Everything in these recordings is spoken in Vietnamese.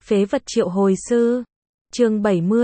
Phế vật triệu hồi sư. Chương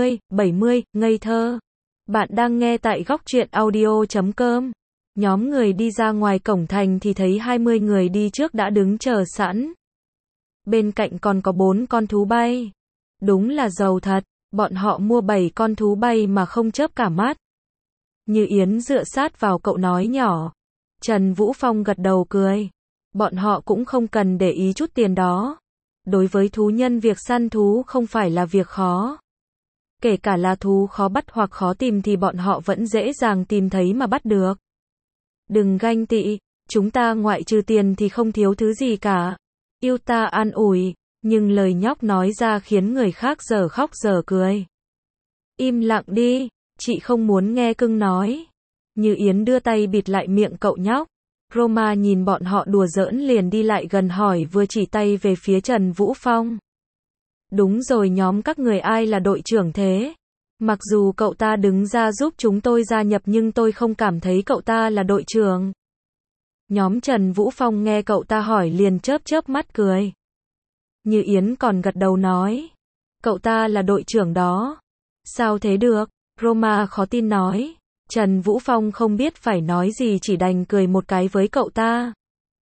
70, ngây thơ. Bạn đang nghe tại góc truyện audio.com. Nhóm người đi ra ngoài cổng thành thì thấy 20 người đi trước đã đứng chờ sẵn. Bên cạnh còn có 4 con thú bay. Đúng là giàu thật, bọn họ mua 7 con thú bay mà không chớp cả mắt. Như Yến dựa sát vào cậu nói nhỏ. Trần Vũ Phong gật đầu cười. Bọn họ cũng không cần để ý chút tiền đó. Đối với thú nhân việc săn thú không phải là việc khó. Kể cả là thú khó bắt hoặc khó tìm thì bọn họ vẫn dễ dàng tìm thấy mà bắt được. Đừng ganh tị, chúng ta ngoại trừ tiền thì không thiếu thứ gì cả. Yêu ta an ủi, nhưng lời nhóc nói ra khiến người khác giờ khóc giờ cười. Im lặng đi, chị không muốn nghe cưng nói. Như Yến đưa tay bịt lại miệng cậu nhóc. Roma nhìn bọn họ đùa giỡn liền đi lại gần hỏi vừa chỉ tay về phía Trần Vũ Phong. Đúng rồi, nhóm các người ai là đội trưởng thế? Mặc dù cậu ta đứng ra giúp chúng tôi gia nhập nhưng tôi không cảm thấy cậu ta là đội trưởng. Nhóm Trần Vũ Phong nghe cậu ta hỏi liền chớp chớp mắt cười. Như Yến còn gật đầu nói. Cậu ta là đội trưởng đó. Sao thế được? Roma khó tin nói. Trần Vũ Phong không biết phải nói gì chỉ đành cười một cái với cậu ta.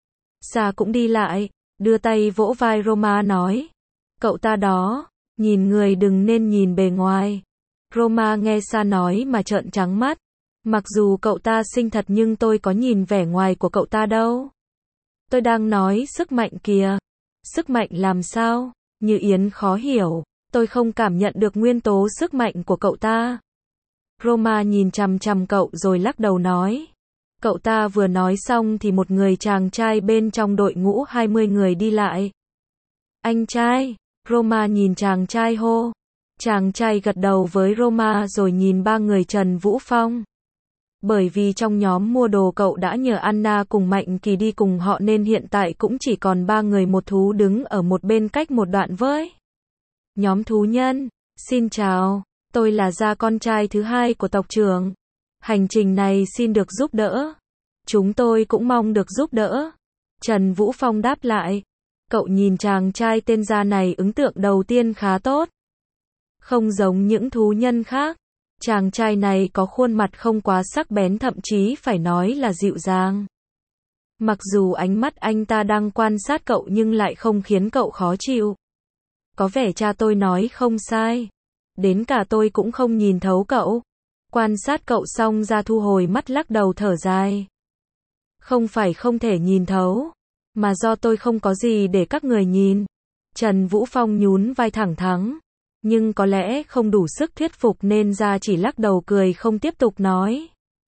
Sa cũng đi lại, đưa tay vỗ vai Roma nói. Cậu ta đó, nhìn người đừng nên nhìn bề ngoài. Roma nghe Sa nói mà trợn trắng mắt. Mặc dù cậu ta xinh thật nhưng tôi có nhìn vẻ ngoài của cậu ta đâu. Tôi đang nói sức mạnh kìa. Sức mạnh làm sao? Như Yến khó hiểu. Tôi không cảm nhận được nguyên tố sức mạnh của cậu ta. Roma nhìn chằm chằm cậu rồi lắc đầu nói. Cậu ta vừa nói xong thì một người chàng trai bên trong đội ngũ 20 người đi lại. Anh trai, Roma nhìn chàng trai hô. Chàng trai gật đầu với Roma rồi nhìn ba người Trần Vũ Phong. Bởi vì trong nhóm mua đồ cậu đã nhờ Anna cùng Mạnh Kỳ đi cùng họ nên hiện tại cũng chỉ còn 3 người một thú đứng ở một bên cách một đoạn với. Nhóm thú nhân, xin chào. Tôi là gia con trai thứ hai của tộc trưởng. Hành trình này xin được giúp đỡ. Chúng tôi cũng mong được giúp đỡ. Trần Vũ Phong đáp lại. Cậu nhìn chàng trai tên Gia này ấn tượng đầu tiên khá tốt. Không giống những thú nhân khác. Chàng trai này có khuôn mặt không quá sắc bén thậm chí phải nói là dịu dàng. Mặc dù ánh mắt anh ta đang quan sát cậu nhưng lại không khiến cậu khó chịu. Có vẻ cha tôi nói không sai. Đến cả tôi cũng không nhìn thấu cậu. Quan sát cậu xong Gia thu hồi mắt lắc đầu thở dài. Không phải không thể nhìn thấu, mà do tôi không có gì để các người nhìn. Trần Vũ Phong nhún vai thẳng thắn. Nhưng có lẽ không đủ sức thuyết phục nên Gia chỉ lắc đầu cười không tiếp tục nói.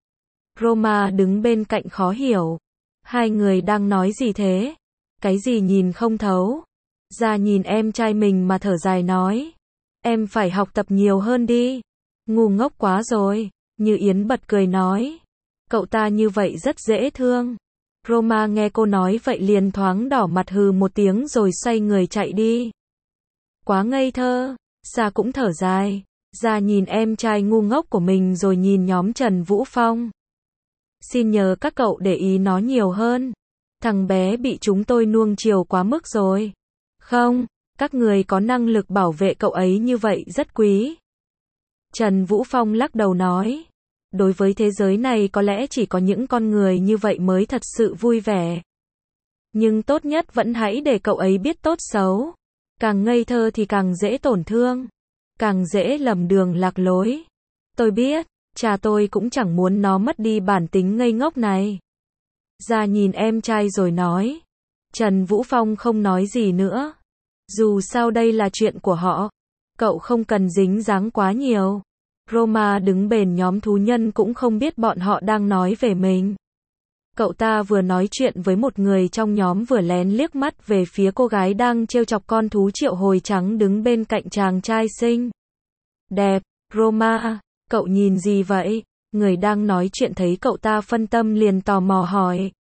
Roma đứng bên cạnh khó hiểu. Hai người đang nói gì thế? Cái gì nhìn không thấu? Gia nhìn em trai mình mà thở dài nói. Em phải học tập nhiều hơn đi. Ngu ngốc quá rồi. Như Yến bật cười nói. Cậu ta như vậy rất dễ thương. Roma nghe cô nói vậy liền thoáng đỏ mặt hừ một tiếng rồi xoay người chạy đi. Quá ngây thơ. Sa cũng thở dài. Ra nhìn em trai ngu ngốc của mình rồi nhìn nhóm Trần Vũ Phong. Xin nhờ các cậu để ý nó nhiều hơn. Thằng bé bị chúng tôi nuông chiều quá mức rồi. Không, các người có năng lực bảo vệ cậu ấy như vậy rất quý. Trần Vũ Phong lắc đầu nói. Đối với thế giới này có lẽ chỉ có những con người như vậy mới thật sự vui vẻ. Nhưng tốt nhất vẫn hãy để cậu ấy biết tốt xấu. Càng ngây thơ thì càng dễ tổn thương. Càng dễ lầm đường lạc lối. Tôi biết, cha tôi cũng chẳng muốn nó mất đi bản tính ngây ngốc này. Ra nhìn em trai rồi nói. Trần Vũ Phong không nói gì nữa. Dù sao đây là chuyện của họ. Cậu không cần dính dáng quá nhiều. Roma đứng bên nhóm thú nhân cũng không biết bọn họ đang nói về mình. Cậu ta vừa nói chuyện với một người trong nhóm vừa lén liếc mắt về phía cô gái đang trêu chọc con thú triệu hồi trắng đứng bên cạnh chàng trai xinh đẹp. Roma, cậu nhìn gì vậy? Người đang nói chuyện thấy cậu ta phân tâm liền tò mò hỏi.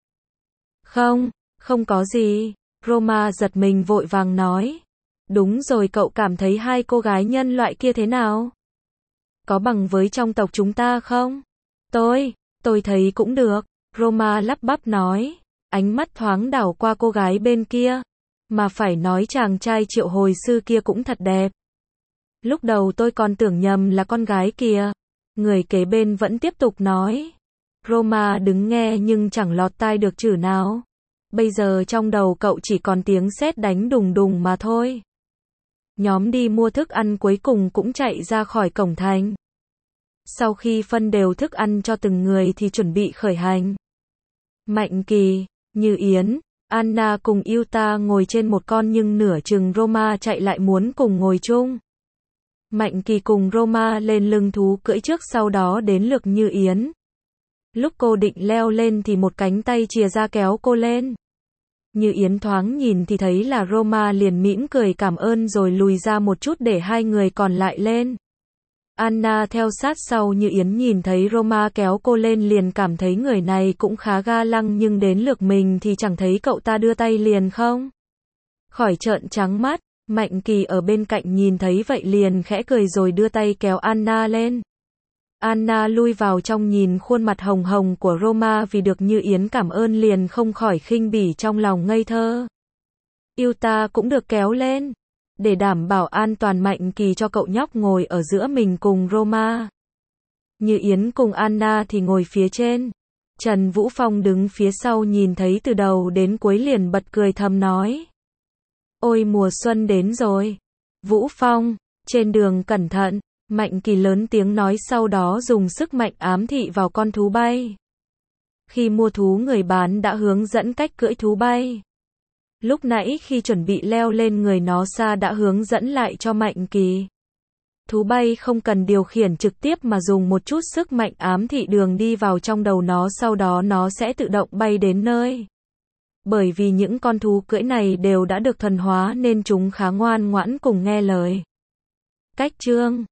Không có gì. Roma giật mình vội vàng nói. Đúng rồi, cậu cảm thấy hai cô gái nhân loại kia thế nào? Có bằng với trong tộc chúng ta không? Tôi thấy cũng được. Roma lắp bắp nói. Ánh mắt thoáng đảo qua cô gái bên kia. Mà phải nói chàng trai triệu hồi sư kia cũng thật đẹp. Lúc đầu tôi còn tưởng nhầm là con gái kìa. Người kế bên vẫn tiếp tục nói. Roma đứng nghe nhưng chẳng lọt tai được chữ nào. Bây giờ trong đầu cậu chỉ còn tiếng sét đánh đùng đùng mà thôi. Nhóm đi mua thức ăn cuối cùng cũng chạy ra khỏi cổng thành. Sau khi phân đều thức ăn cho từng người thì chuẩn bị khởi hành. Mạnh Kỳ, Như Yến, Anna cùng Yuta ngồi trên một con nhưng nửa chừng Roma chạy lại muốn cùng ngồi chung. Mạnh Kỳ cùng Roma lên lưng thú cưỡi trước, sau đó đến lượt Như Yến. Lúc cô định leo lên thì một cánh tay chìa ra kéo cô lên. Như Yến thoáng nhìn thì thấy là Roma, liền mỉm cười cảm ơn rồi lùi ra một chút để hai người còn lại lên. Anna theo sát sau Như Yến nhìn thấy Roma kéo cô lên liền cảm thấy người này cũng khá ga lăng, nhưng đến lượt mình thì chẳng thấy cậu ta đưa tay liền không. Khỏi trợn trắng mắt, Mạnh Kỳ ở bên cạnh nhìn thấy vậy liền khẽ cười rồi đưa tay kéo Anna lên. Anna lui vào trong nhìn khuôn mặt hồng hồng của Roma vì được Như Yến cảm ơn liền không khỏi khinh bỉ trong lòng ngây thơ. Yuta cũng được kéo lên. Để đảm bảo an toàn Mạnh Kỳ cho cậu nhóc ngồi ở giữa mình cùng Roma. Như Yến cùng Anna thì ngồi phía trên. Trần Vũ Phong đứng phía sau nhìn thấy từ đầu đến cuối liền bật cười thầm nói. Ôi mùa xuân đến rồi. Vũ Phong, trên đường cẩn thận. Mạnh Kỳ lớn tiếng nói, sau đó dùng sức mạnh ám thị vào con thú bay. Khi mua thú người bán đã hướng dẫn cách cưỡi thú bay. Lúc nãy khi chuẩn bị leo lên người nó, Sa đã hướng dẫn lại cho Mạnh Kỳ. Thú bay không cần điều khiển trực tiếp mà dùng một chút sức mạnh ám thị đường đi vào trong đầu nó, sau đó nó sẽ tự động bay đến nơi. Bởi vì những con thú cưỡi này đều đã được thuần hóa nên chúng khá ngoan ngoãn cùng nghe lời. Cách chương